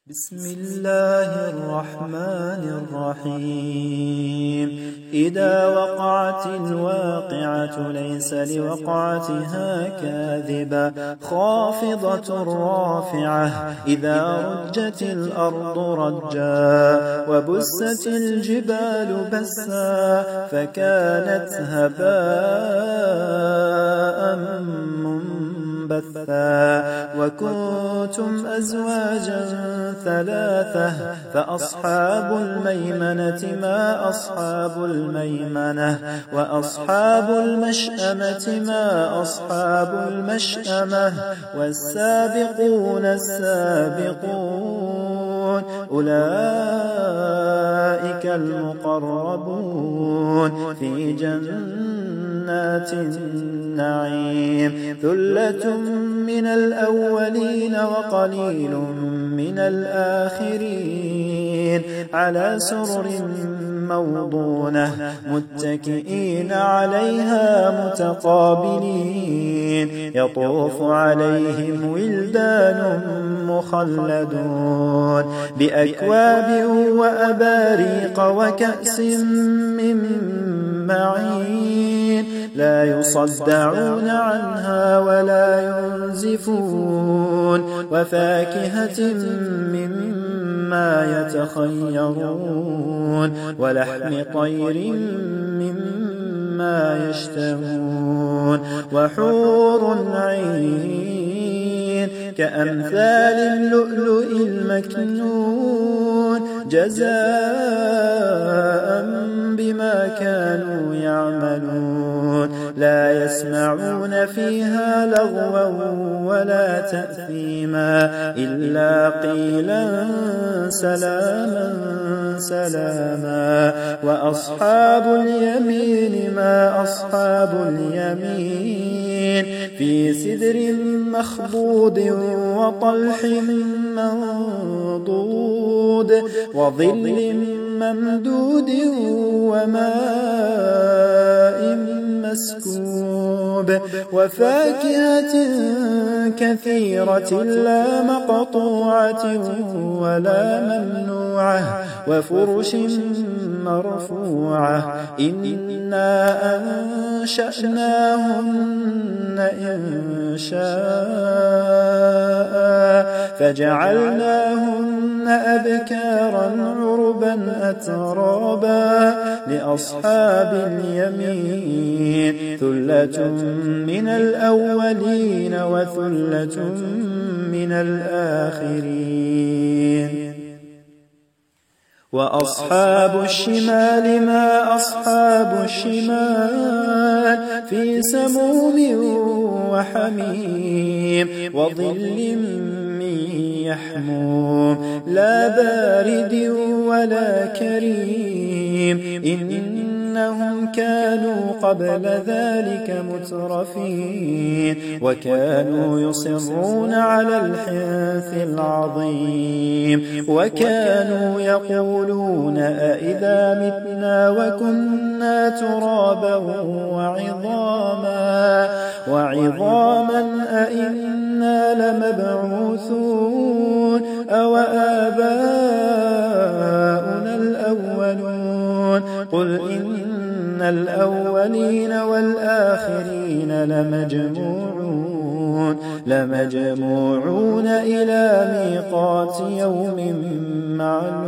بسم الله الرحمن الرحيم إذا وقعت الواقعة ليس لوقعتها كاذبة خافضة رافعة إذا رجت الأرض رجا وبست الجبال بسا فكانت هباء منبثا وكنتم أزواجا ثلاثة فأصحاب الميمنة ما أصحاب الميمنة وأصحاب المشأمة ما أصحاب المشأمة والسابقون السابقون أولئك المقربون في جنات النعيم ثلة من الأولين وقليل من الآخرين على سرر موضونة متكئين عليها متقابلين يطوف عليهم ولدان مخلدون بأكواب وأباريق وكأس من معين لا يصدعون عنها ولا ينزفون وفاكهة مما يتخيرون ولحم طير مما يشتهون وحور عين كأمثال اللؤلؤ المكنون جزاء بما كانوا يعملون لا يسمعون فيها لغوا ولا تأثيما إلا قيلا سلاما سلاما وأصحاب اليمين ما أصحاب اليمين في سدر مخضود وطلح منضود وظل ممدود وماء مسكوب وفاكهة كثيرة لا مقطوعة ولا ممنوعة وفرش مرفوعة إنا أنشأناهن إنشاء فجعلناهن أبكارا عربا أترابا لأصحاب اليمين ثلة من الأولين وثلة من الآخرين وأصحاب الشمال ما أصحاب الشمال في سموم وحميم وظل من يحموم لا بارد ولا كريم إنهم كانوا قبل ذلك مترفين وكانوا يصرون على الحنث العظيم وكانوا يقولون أئذا متنا وكنا ترابا وعظاما أئنا لمبعوثون أو آباؤنا الأولون قل إن الأولين والآخرين لمجموعون إلى ميقات يوم معلوم